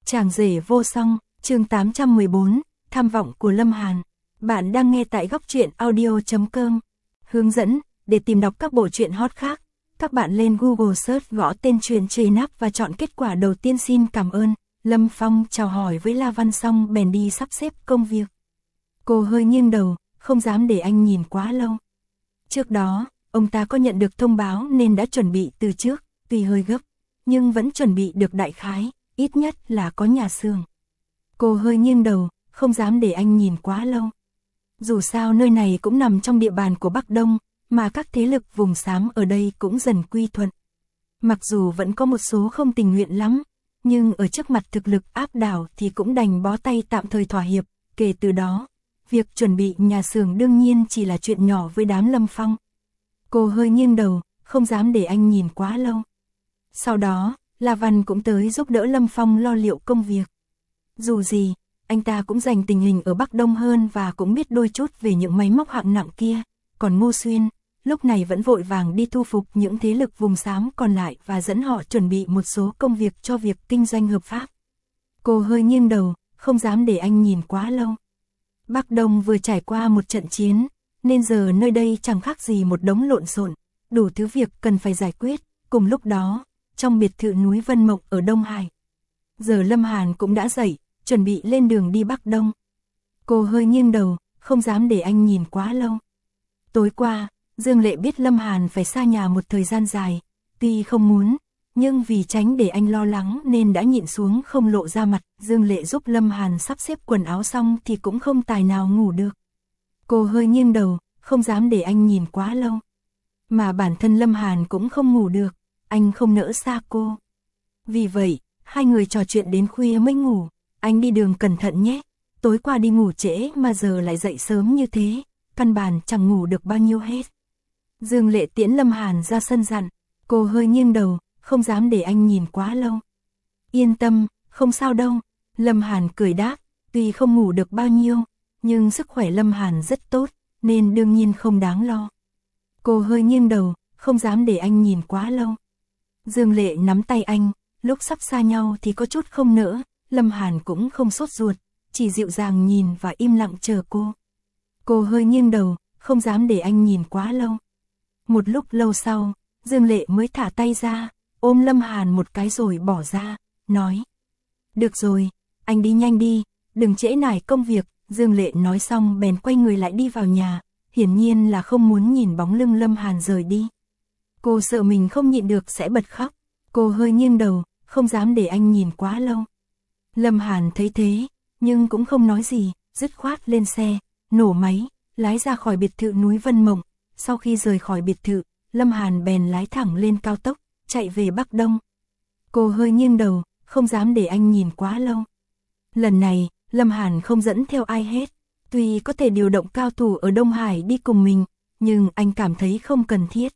Chàng rể vô song, chương 814, tham vọng của Lâm Hàn. Bạn đang nghe tại góc truyện audio.com. Hướng dẫn, để tìm đọc các bộ truyện hot khác, các bạn lên Google search gõ tên truyện Trề Nắp và chọn kết quả đầu tiên. Xin cảm ơn. Lâm Phong chào hỏi với La Văn xong bèn đi sắp xếp công việc. Cô hơi nghiêng đầu, không dám để anh nhìn quá lâu. Trước đó, ông ta có nhận được thông báo nên đã chuẩn bị từ trước, tuy hơi gấp, nhưng vẫn chuẩn bị được đại khái, ít nhất là có nhà xưởng. Cô hơi nghiêng đầu, không dám để anh nhìn quá lâu. Dù sao nơi này cũng nằm trong địa bàn của Bắc Đông, mà các thế lực vùng xám ở đây cũng dần quy thuận. Mặc dù vẫn có một số không tình nguyện lắm, nhưng ở trước mặt thực lực áp đảo thì cũng đành bó tay tạm thời thỏa hiệp. Kể từ đó, việc chuẩn bị nhà xưởng đương nhiên chỉ là chuyện nhỏ với đám Lâm Phong. Cô hơi nghiêng đầu, không dám để anh nhìn quá lâu. Sau đó, La Văn cũng tới giúp đỡ Lâm Phong lo liệu công việc. Dù gì, anh ta cũng dành tình hình ở Bắc Đông hơn và cũng biết đôi chút về những máy móc hạng nặng kia. Còn Ngô Xuyên, lúc này vẫn vội vàng đi thu phục những thế lực vùng xám còn lại và dẫn họ chuẩn bị một số công việc cho việc kinh doanh hợp pháp. Cô hơi nghiêng đầu, không dám để anh nhìn quá lâu. Bắc Đông vừa trải qua một trận chiến, nên giờ nơi đây chẳng khác gì một đống lộn xộn, đủ thứ việc cần phải giải quyết. Cùng lúc đó, trong biệt thự núi Vân Mộng ở Đông Hải, giờ Lâm Hàn cũng đã dậy, chuẩn bị lên đường đi Bắc Đông. Cô hơi nghiêng đầu, không dám để anh nhìn quá lâu. Tối qua, Dương Lệ biết Lâm Hàn phải xa nhà một thời gian dài, tuy không muốn, nhưng vì tránh để anh lo lắng nên đã nhịn xuống không lộ ra mặt. Dương Lệ giúp Lâm Hàn sắp xếp quần áo xong thì cũng không tài nào ngủ được. Cô hơi nghiêng đầu, không dám để anh nhìn quá lâu. Mà bản thân Lâm Hàn cũng không ngủ được, anh không nỡ xa cô. Vì vậy, hai người trò chuyện đến khuya mới ngủ. Anh đi đường cẩn thận nhé, tối qua đi ngủ trễ mà giờ lại dậy sớm như thế, căn bản chẳng ngủ được bao nhiêu hết. Dương Lệ tiễn Lâm Hàn ra sân dặn, cô hơi nghiêng đầu, không dám để anh nhìn quá lâu. Yên tâm, không sao đâu, Lâm Hàn cười đáp, tuy không ngủ được bao nhiêu, nhưng sức khỏe Lâm Hàn rất tốt, nên đương nhiên không đáng lo. Cô hơi nghiêng đầu, không dám để anh nhìn quá lâu. Dương Lệ nắm tay anh, lúc sắp xa nhau thì có chút không nỡ, Lâm Hàn cũng không sốt ruột, chỉ dịu dàng nhìn và im lặng chờ cô. Cô hơi nghiêng đầu, không dám để anh nhìn quá lâu. Một lúc lâu sau, Dương Lệ mới thả tay ra, ôm Lâm Hàn một cái rồi bỏ ra, nói: "Được rồi, anh đi nhanh đi, đừng trễ nải công việc." Dương Lệ nói xong bèn quay người lại đi vào nhà, hiển nhiên là không muốn nhìn bóng lưng Lâm Hàn rời đi. Cô sợ mình không nhịn được sẽ bật khóc. Cô hơi nghiêng đầu, không dám để anh nhìn quá lâu. Lâm Hàn thấy thế, nhưng cũng không nói gì, dứt khoát lên xe, nổ máy, lái ra khỏi biệt thự núi Vân Mộng. Sau khi rời khỏi biệt thự, Lâm Hàn bèn lái thẳng lên cao tốc, chạy về Bắc Đông. Cô hơi nghiêng đầu, không dám để anh nhìn quá lâu. Lần này, Lâm Hàn không dẫn theo ai hết. Tuy có thể điều động cao thủ ở Đông Hải đi cùng mình, nhưng anh cảm thấy không cần thiết.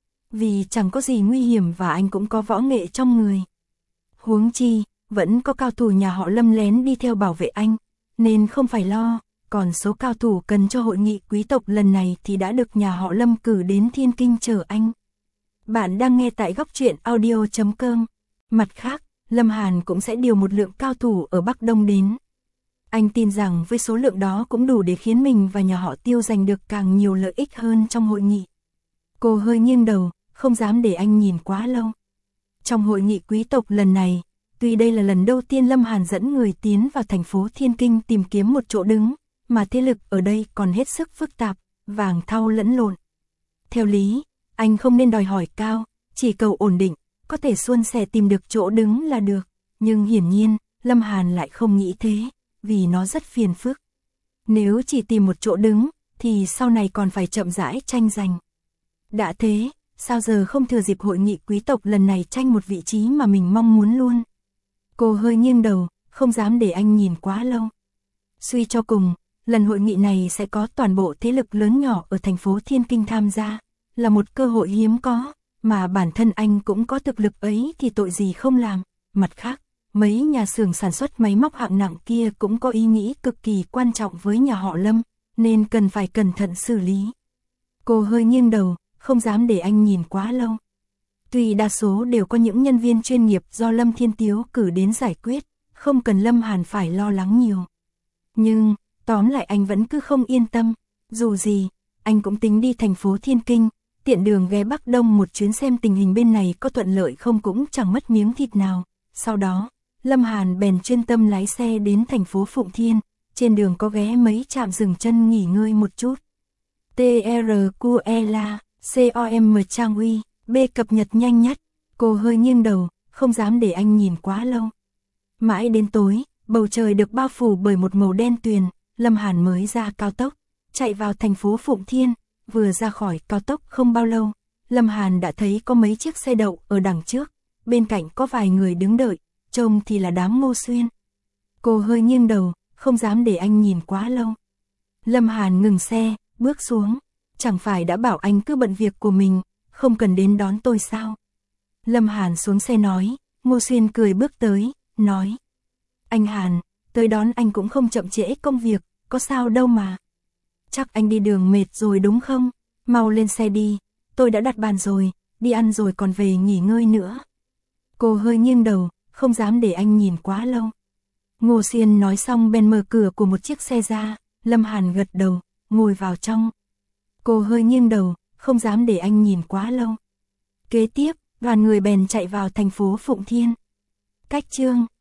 Vì chẳng có gì nguy hiểm và anh cũng có võ nghệ trong người. Huống chi, vẫn có cao thủ nhà họ Lâm lén đi theo bảo vệ anh, nên không phải lo. Còn số cao thủ cần cho hội nghị quý tộc lần này thì đã được nhà họ Lâm cử đến Thiên Kinh chờ anh. Bạn đang nghe tại góc truyện audio.com. Mặt khác, Lâm Hàn cũng sẽ điều một lượng cao thủ ở Bắc Đông đến. Anh tin rằng với số lượng đó cũng đủ để khiến mình và nhà họ Tiêu giành được càng nhiều lợi ích hơn trong hội nghị. Cô hơi nghiêng đầu, không dám để anh nhìn quá lâu. Trong hội nghị quý tộc lần này, tuy đây là lần đầu tiên Lâm Hàn dẫn người tiến vào thành phố Thiên Kinh tìm kiếm một chỗ đứng, mà thế lực ở đây còn hết sức phức tạp, vàng thau lẫn lộn. Theo lý, anh không nên đòi hỏi cao, chỉ cầu ổn định, có thể suôn sẻ tìm được chỗ đứng là được. Nhưng hiển nhiên, Lâm Hàn lại không nghĩ thế, vì nó rất phiền phức. Nếu chỉ tìm một chỗ đứng, thì sau này còn phải chậm rãi tranh giành. Đã thế, sao giờ không thừa dịp hội nghị quý tộc lần này tranh một vị trí mà mình mong muốn luôn. Cô hơi nghiêng đầu, không dám để anh nhìn quá lâu. Suy cho cùng, lần hội nghị này sẽ có toàn bộ thế lực lớn nhỏ ở thành phố Thiên Kinh tham gia, là một cơ hội hiếm có, mà bản thân anh cũng có thực lực ấy thì tội gì không làm. Mặt khác, mấy nhà xưởng sản xuất máy móc hạng nặng kia cũng có ý nghĩ cực kỳ quan trọng với nhà họ Lâm, nên cần phải cẩn thận xử lý. Cô hơi nghiêng đầu, không dám để anh nhìn quá lâu. Tuy đa số đều có những nhân viên chuyên nghiệp do Lâm Thiên Tiếu cử đến giải quyết, không cần Lâm Hàn phải lo lắng nhiều. Nhưng, tóm lại anh vẫn cứ không yên tâm, dù gì, anh cũng tính đi thành phố Thiên Kinh, tiện đường ghé Bắc Đông một chuyến xem tình hình bên này có thuận lợi không cũng chẳng mất miếng thịt nào. Sau đó, Lâm Hàn bèn chuyên tâm lái xe đến thành phố Phụng Thiên, trên đường có ghé mấy trạm dừng chân nghỉ ngơi một chút. TRQELA, COM Trang Uy, B cập nhật nhanh nhất, cô hơi nghiêng đầu, không dám để anh nhìn quá lâu. Mãi đến tối, bầu trời được bao phủ bởi một màu đen tuyền, Lâm Hàn mới ra cao tốc, chạy vào thành phố Phụng Thiên, vừa ra khỏi cao tốc không bao lâu, Lâm Hàn đã thấy có mấy chiếc xe đậu ở đằng trước, bên cạnh có vài người đứng đợi, trông thì là đám Ngô Xuyên. Cô hơi nghiêng đầu, không dám để anh nhìn quá lâu. Lâm Hàn ngừng xe, bước xuống, chẳng phải đã bảo anh cứ bận việc của mình, không cần đến đón tôi sao? Lâm Hàn xuống xe nói, Ngô Xuyên cười bước tới, nói. Anh Hàn, tới đón anh cũng không chậm trễ công việc, có sao đâu mà. Chắc anh đi đường mệt rồi đúng không? Mau lên xe đi, tôi đã đặt bàn rồi, đi ăn rồi còn về nghỉ ngơi nữa. Cô hơi nghiêng đầu, không dám để anh nhìn quá lâu. Ngô Xuyên nói xong bèn mở cửa của một chiếc xe ra, Lâm Hàn gật đầu, ngồi vào trong. Cô hơi nghiêng đầu, không dám để anh nhìn quá lâu. Kế tiếp, đoàn người bèn chạy vào thành phố Phụng Thiên. Cách chương